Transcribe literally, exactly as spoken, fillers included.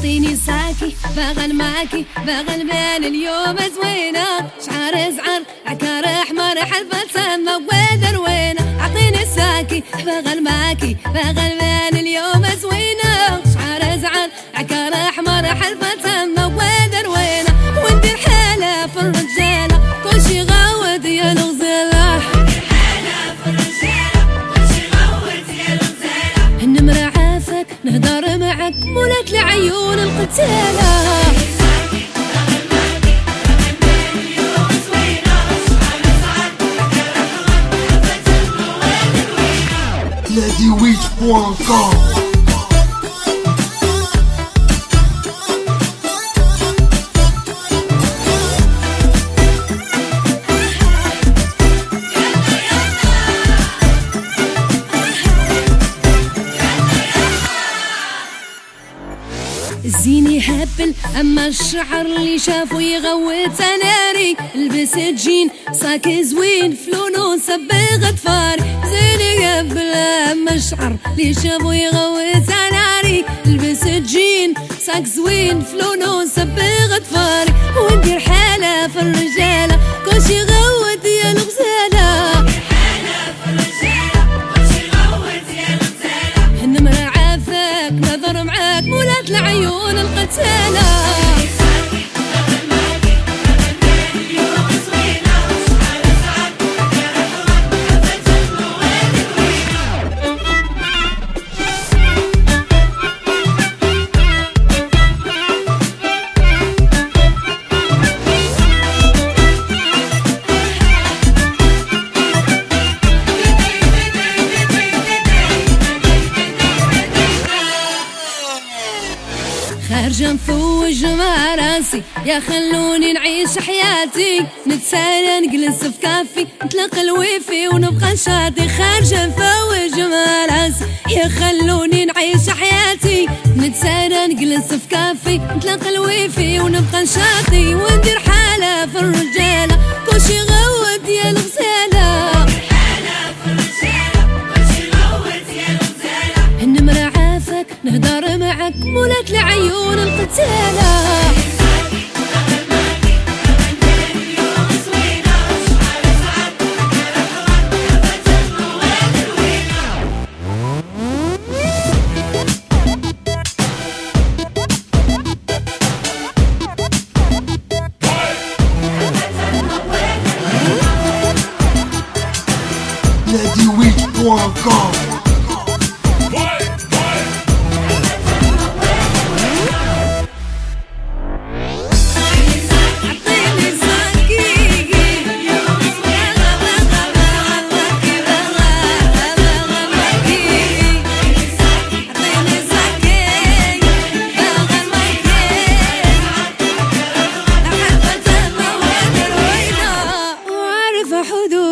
اعطيني ساكي باغا معاكي باغا البال اليوم زوينة شعر زعر عكار احمر حلفة سما ودروينة اعطيني ساكي باغا معاكي باغا البال اليوم زوينة شعر زعر عكار احمر حلفة سما ودروينة وندير حالة في الرجالة كلشي غاود يا الغزالة وندير حالة في الرجالة كلشي غاود يا الغزالة النمرة عافاك نهدر معاك مولات العيون القتالة لاديويت بوان كوم. الزيني هبل اما الشعر اللي شافو يغوت ناري البس جين صاك زوين فلونو صبغ طفاري زيني هبل اما الشعر اللي شافو يغوت ناري البس جين صاك زوين فلونو صبغ طفاري وندير حالة في الرجالة كلشي غوت يا الغزالة حالة في الرجالة كلشي غوت يا الغزالة النمرة عافاك نظر معاك مولات العيون القتالة خارجة نفوج مع راسي يا خلوني نعيش حياتي نتسالى نجلس في كافي نتلاقى الويفي ونبقى نشاطي خارجة نفوج مع راسي يا خلوني نعيش حياتي نتسالى نجلس في كافي نتلاقى الويفي ونبقى نشاطي وندير حالة في الرجالة كلشي غود يا الغزالة النمرة عافاك نهدر معاك مولات العيون القتالة لاديويت بوان كوم. حدود